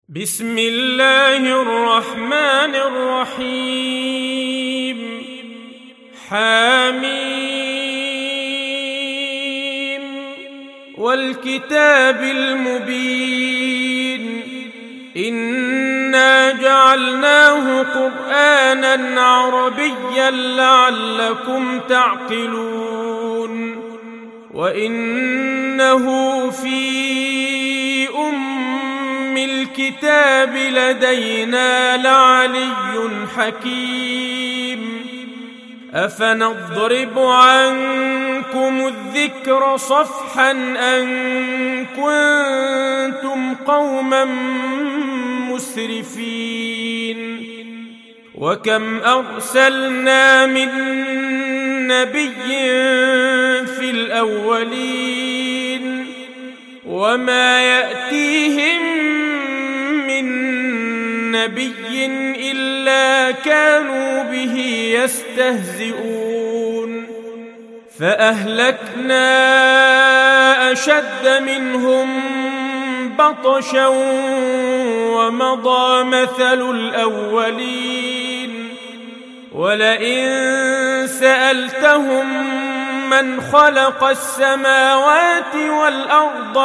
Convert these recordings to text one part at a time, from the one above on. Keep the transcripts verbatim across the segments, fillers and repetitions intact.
بسم الله الرحمن الرحيم. حميم والكتاب المبين. إنا جعلناه قرآنا عربيا لعلكم تعقلون. وإنه في أم الكتاب لدينا لعلي حكيم. أفنضرب عنكم الذكر صفحا أن كنتم قوما مسرفين. وكم أرسلنا من نبي في الأولين وما يأتيهم نبي إلا كانوا به يستهزئون. فأهلكنا أشد منهم بطشا ومضى مثل الأولين. ولئن سألتهم من خلق السماوات والأرض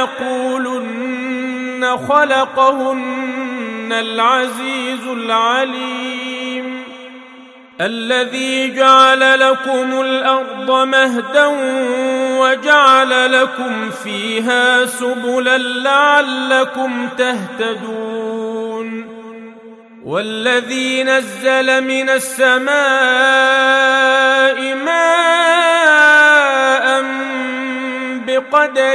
ليقولن خلقهن العزيز العليم. الذي جعل لكم الأرض مهدا وجعل لكم فيها سبلا لعلكم تهتدون. والذي نزل من السماء ماء بقدر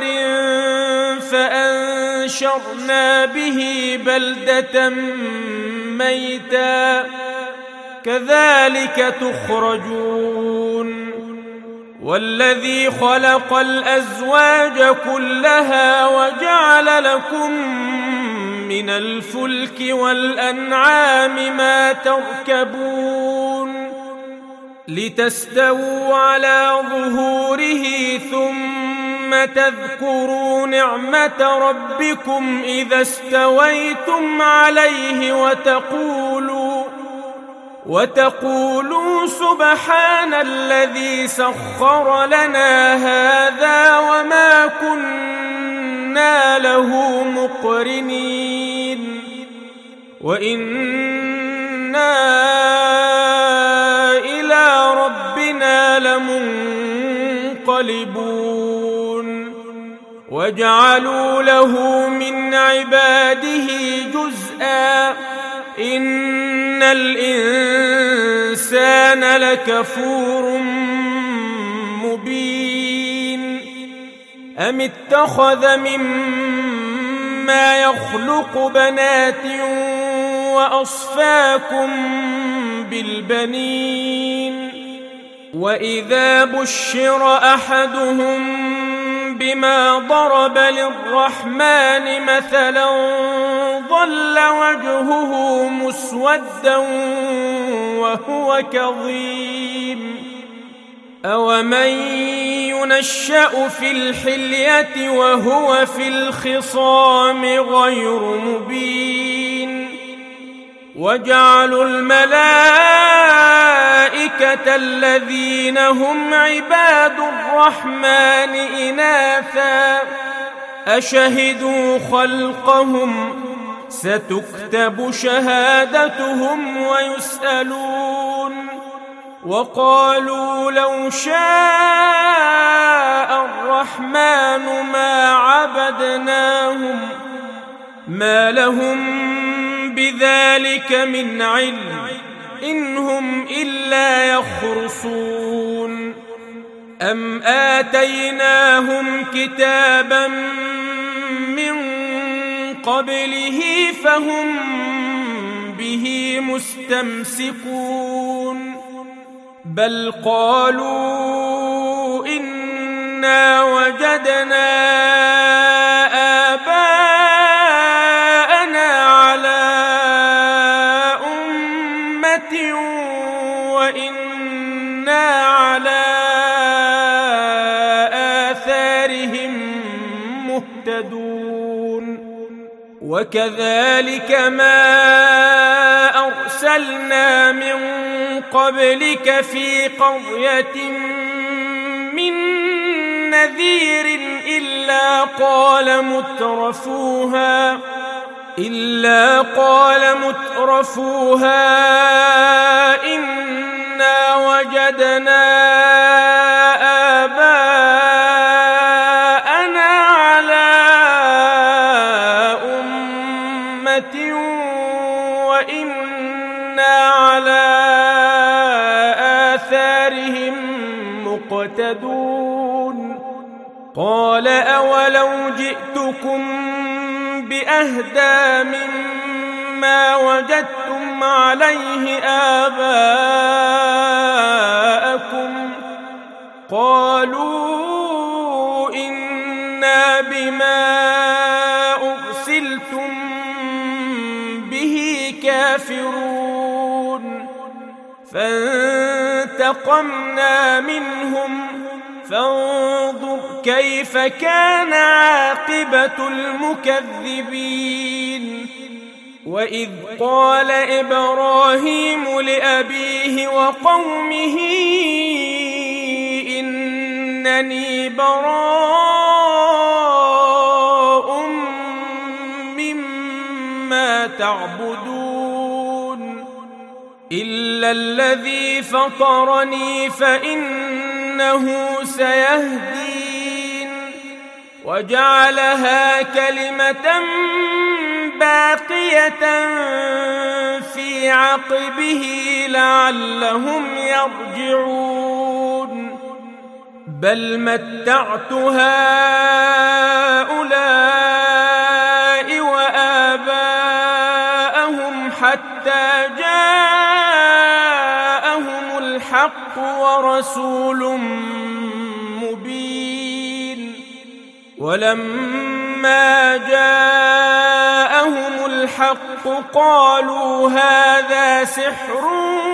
فأنشرنا به بلدة ميتا كذلك تخرجون. والذي خلق الأزواج كلها وجعل لكم من الفلك والأنعام ما تركبون لتستووا على ظهوره ثم تذكروا نعمة ربكم إذا استويتم عليه وتقولوا وتقولوا سبحان الذي سخر لنا هذا وما كنا له مقرنين وإنا إلى ربنا لمنقلبون. وجعلوا له من عباده جزءا إن الإنسان لكفور مبين. أم اتخذ مما يخلق بنات وأصفاكم بالبنين. وإذا بشر أحدهم بما ضرب للرحمن مثلا ظل وجهه مسودا وهو كظيم. أومن ينشأ في الحلية وهو في الخصام غير مبين. وجعلوا الملائكة الذين هم عباد الرحمن إناثا أشهدوا خلقهم ستكتب شهادتهم ويسألون. وقالوا لو شاء الرحمن ما عبدناهم ما لهم بذلك من علم إن هم إلا يخرصون. أم آتيناهم كتابا من قبله فهم به مستمسكون. بل قالوا إنا وجدنا آباءنا على أمة وإنا على آثارهم مهتدون. وكذلك ما أرسلنا من قبلك في قرية من نذير إلا قال مترفوها إلا قال مترفوها إنا وجدنا آباءنا على أمة وإنا على آثارهم مقتدون قال أولو جئتكم بأهدى مما وجدتم عليه آباءكم قالوا إنا بما أرسلتم به كافرون فانتقمنا منهم فانظر كيف كان عاقبة المكذبين وإذ قال إبراهيم لأبيه وقومه إنني براء مما تعبدون إلا الذي فطرني فإنه سيهدين وجعلها كلمة باقية في عقبه لعلهم يرجعون بل متعت هؤلاء وآباءهم حتى جاءهم الحق ورسول مبين ولما جاءهم الحق قالوا هذا سحر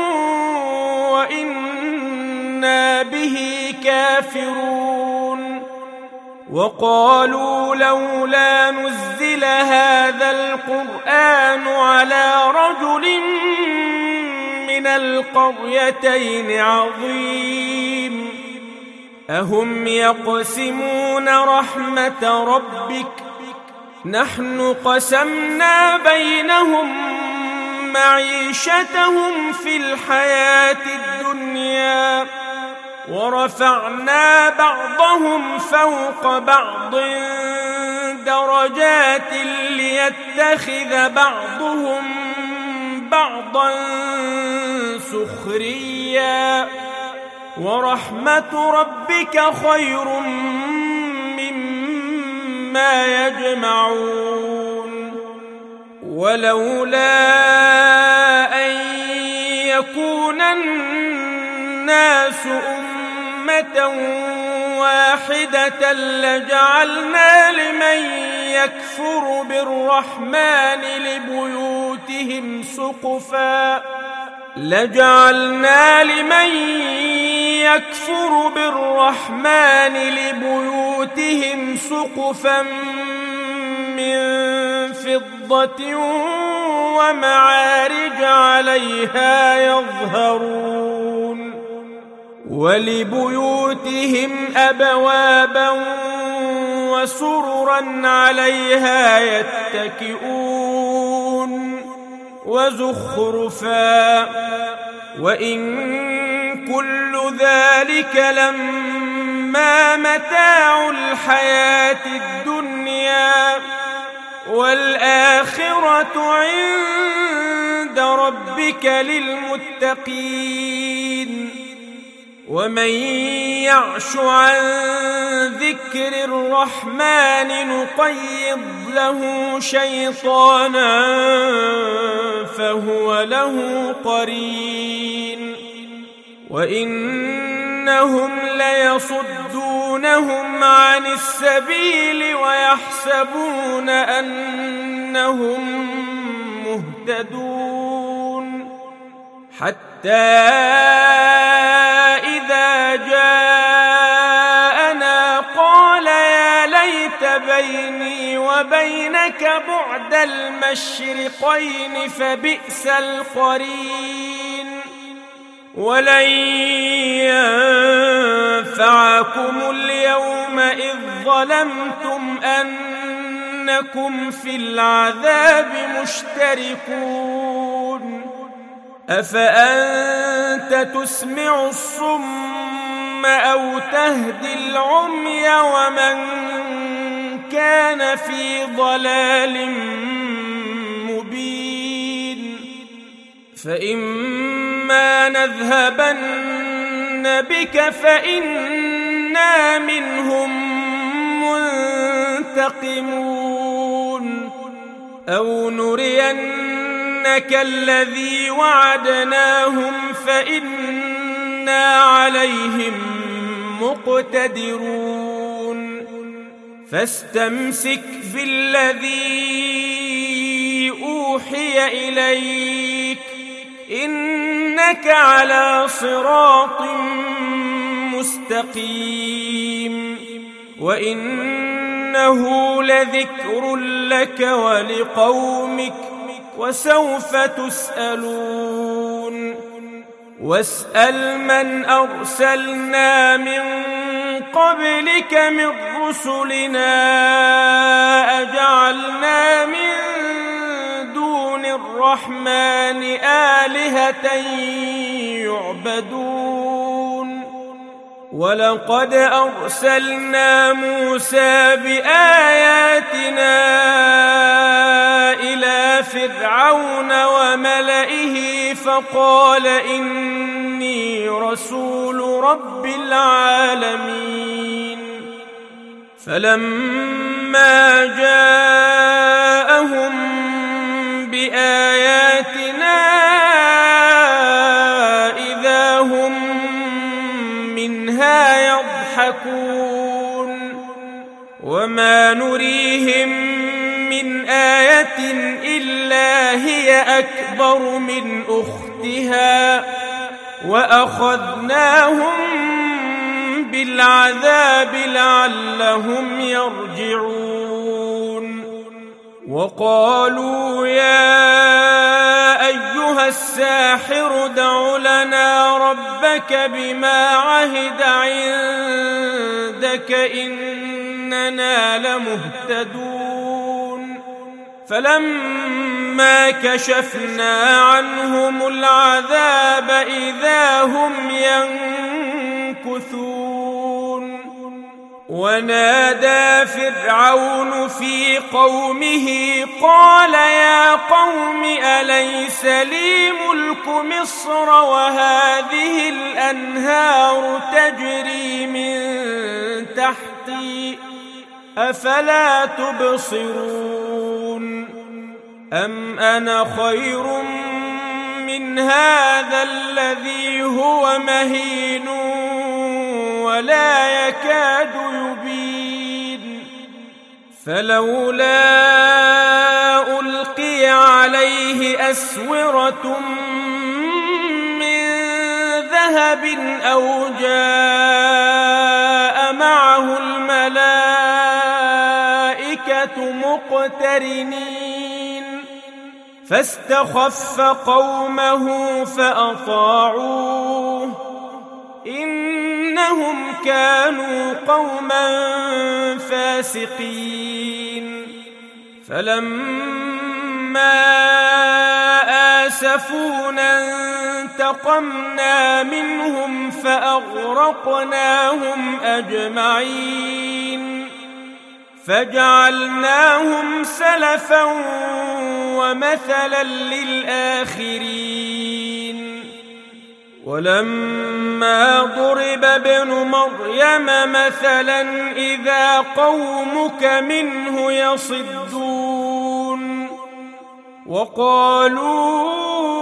وإنا به كافرون وقالوا لولا نزل هذا القرآن على رجل من القريتين عظيم أهم يقسمون رحمة ربك نحن قسمنا بينهم معيشتهم في الحياة الدنيا ورفعنا بعضهم فوق بعض درجات ليتخذ بعضهم بعضا سخريا ورحمة ربك خير مما يجمعون ولولا أن يكون الناس أمة واحدة لجعلنا لمن يكفر بالرحمن لبيوتهم سقفا لجعلنا لمن يكفر بالرحمن لبيوتهم سقفا من فضة ومعارج عليها يظهرون ولبيوتهم أبوابا وسررا عليها يتكئون وزخرفا وإن كل ذلك لما متاع الحياة الدنيا والآخرة عند ربك للمتقين ومن يعش عن ذكر الرحمن نقيض له شيطانا فهو له قرين وإنهم ليصدونهم عن السبيل ويحسبون أنهم مهتدون حتى إذا جاءنا قال يا ليت بيني وبينك بعد المشرقين فبئس القرين. ولن ينفعكم اليوم إذ ظلمتم أنكم في العذاب مشتركون. أفأنت تسمع الصم أو تهدي العمي ومن كان في ضلال مبين. فإما نذهبن بك فإنا منهم منتقمون أو نرينك الذي وعدناهم فإنا عليهم مقتدرون. فاستمسك بالذي أوحي إليك إنك على صراط مستقيم. وإنه لذكر لك ولقومك وسوف تسألون. واسأل من أرسلنا من قبلك من رسلنا أجعلنا من دون الرحمن آلهة يعبدون. ولقد أرسلنا موسى بآياتنا إلى فرعون وملئه فقال إني رسول رب العالمين. فلما جاءهم بآياتنا إذا هم منها يضحكون. وما نريهم من آية إلا هي أكبر من أختها وأخذناهم بالعذاب لعلهم يرجعون. وقالوا يا أيها الساحر ادع لنا ربك بما عهد عندك إننا لمهتدون. فلما كشفنا عنهم العذاب إذا هم ينكثون. ونادى فرعون في قومه قال يا قوم أليس لي ملك مصر وهذه الأنهار تجري من تحتي أفلا تبصرون. أم أنا خير من هذا الذي هو مهين ولا يكاد يبين. فلولا ألقي عليه أسورة من ذهب أو جاء معه الملائكة مقترنين فاستخف قومه فأطاعوه إنهم كانوا قوما فاسقين. فلما آسفونا انتقمنا منهم فأغرقناهم أجمعين فجعلناهم سلفا ومثلا للآخرين. ولما ضرب ابن مريم مثلا إذا قومك منه يصدون وقالوا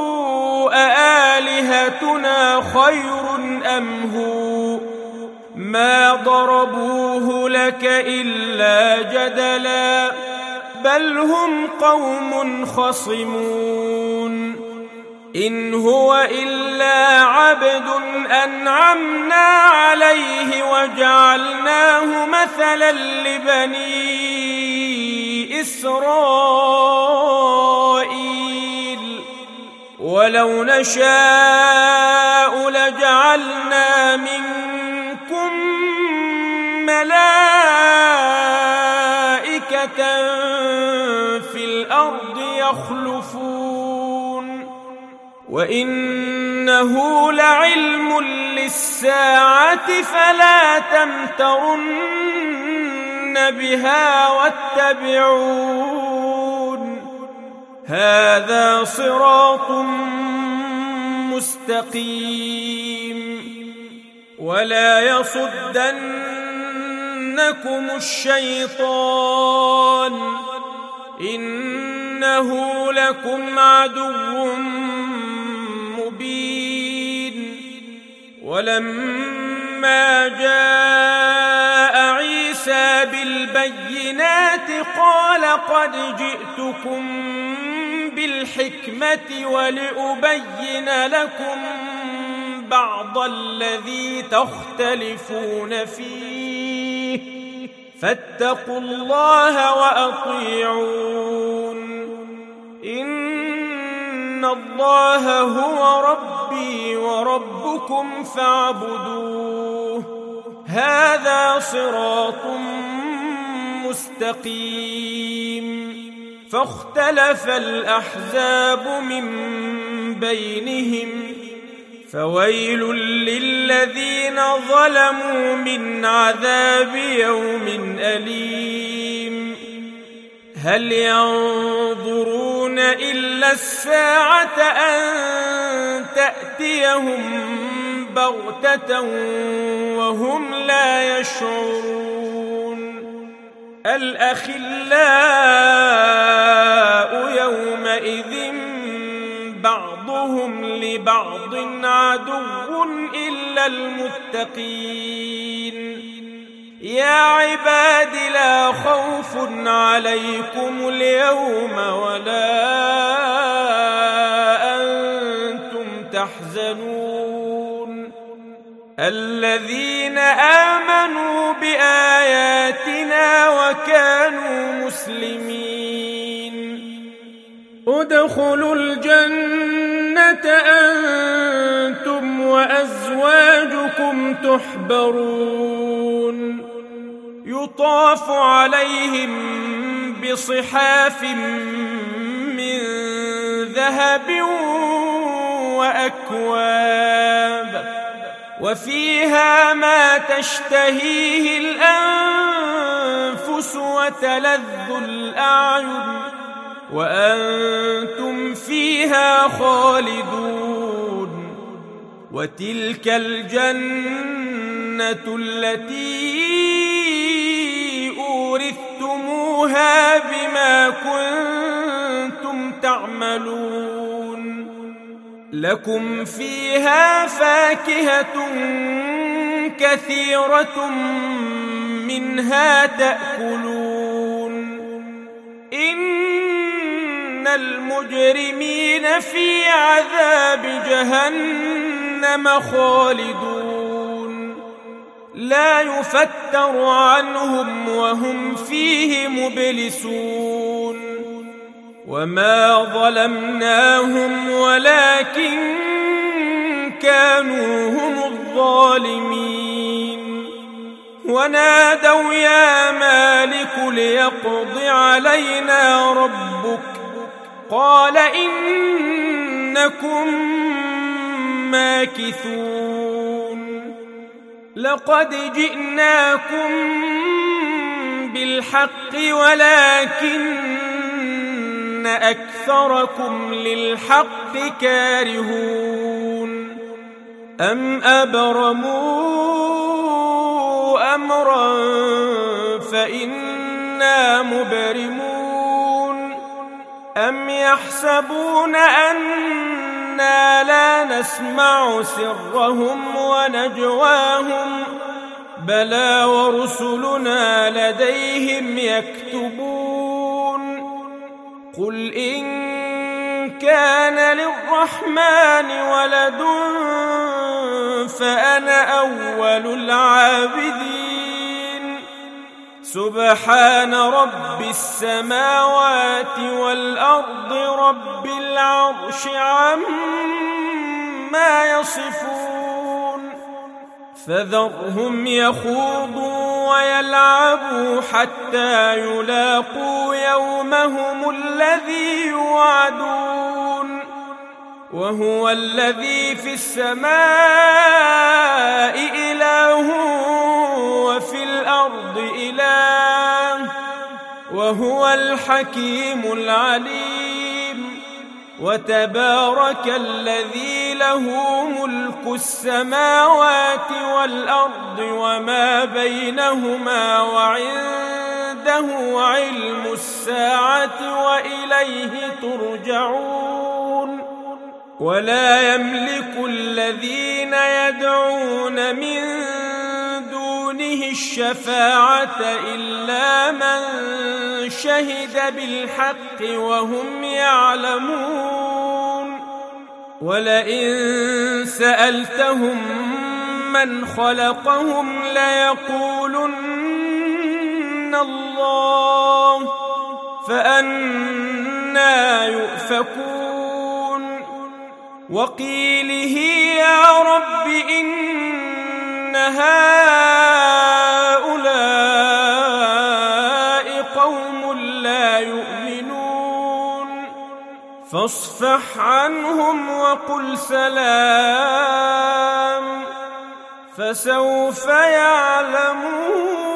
أآلهتنا خير أم هو ما ضربوه لك إلا جدلا بل هم قوم خصمون. إن هو إلا عبد أنعمنا عليه وجعلناه مثلا لبني إسرائيل ولو نشاء لجعلنا منكم ملائكة في الأرض يخلفون وإنه لعلم للساعة فلا تمترن بها واتبعون هذا صراط مستقيم ولا يصدنكم الشيطان إنه لكم عدو مبين ولما جاء عيسى بالبينات قال قد جئتكم بالحكمة ولأبين لكم بعض الذي تختلفون فيه فاتقوا الله وأطيعون إن الله هو ربي وربكم فاعبدوه هذا صراط مستقيم فاختلف الأحزاب من بينهم فويل للذين ظلموا من عذاب يوم أليم هل ينظرون إلا الساعة أن تأتيهم بغتة وهم لا يشعرون الأخلاء يومئذ بعضهم لبعض عدو إلا المتقين يا عباد لا خوف عليكم اليوم ولا أنتم تحزنون الذين آمنوا بآياتنا وكانوا مسلمين ادخلوا الجنة أنتم وأزواجكم تحبرون يطاف عليهم بصحاف من ذهب وأكواب وفيها ما تشتهيه الأنفس وتلذ الأعين وأنتم فيها خالدون وتلك الجنة التي أورثتموها بما كنتم تعملون لكم فيها فاكهة كثيرة منها تأكلون إن المجرمين في عذاب جهنم خالدون لا يفتر عنهم وهم فيه مبلسون وما ظلمناهم ولكن كانوا هم الظالمين ونادوا يا مالك ليقض علينا ربك قال إنكم ماكثون لقد جئناكم بالحق ولكن أكثركم للحق كارهون أم أبرموا أمرا فإنا مبرمون أم يحسبون أنا لا نسمع سرهم ونجواهم بلى ورسلنا لديهم يكتبون قل إن كان للرحمن ولد فأنا أول العابدين سبحان رب السماوات والأرض رب العرش عما يصفون فذرهم يخوضوا ويلعبوا حتى يلاقوا يومهم الذي يوعدون وهو الذي في السماء إله وفي الأرض إله وهو الحكيم العليم وتبارك الذي له ملك السماوات والأرض وما بينهما وعنده علم الساعة وإليه ترجعون ولا يملك الذين يدعون من دونه الشفاعة إلا من شهد بالحق وهم يعلمون ولئن سألتهم من خلقهم ليقولن الله فأنى يؤفكون وقيله يا رب إن هؤلاء قوم لا يؤمنون فاصفح عنهم وقل سلام فسوف يعلمون.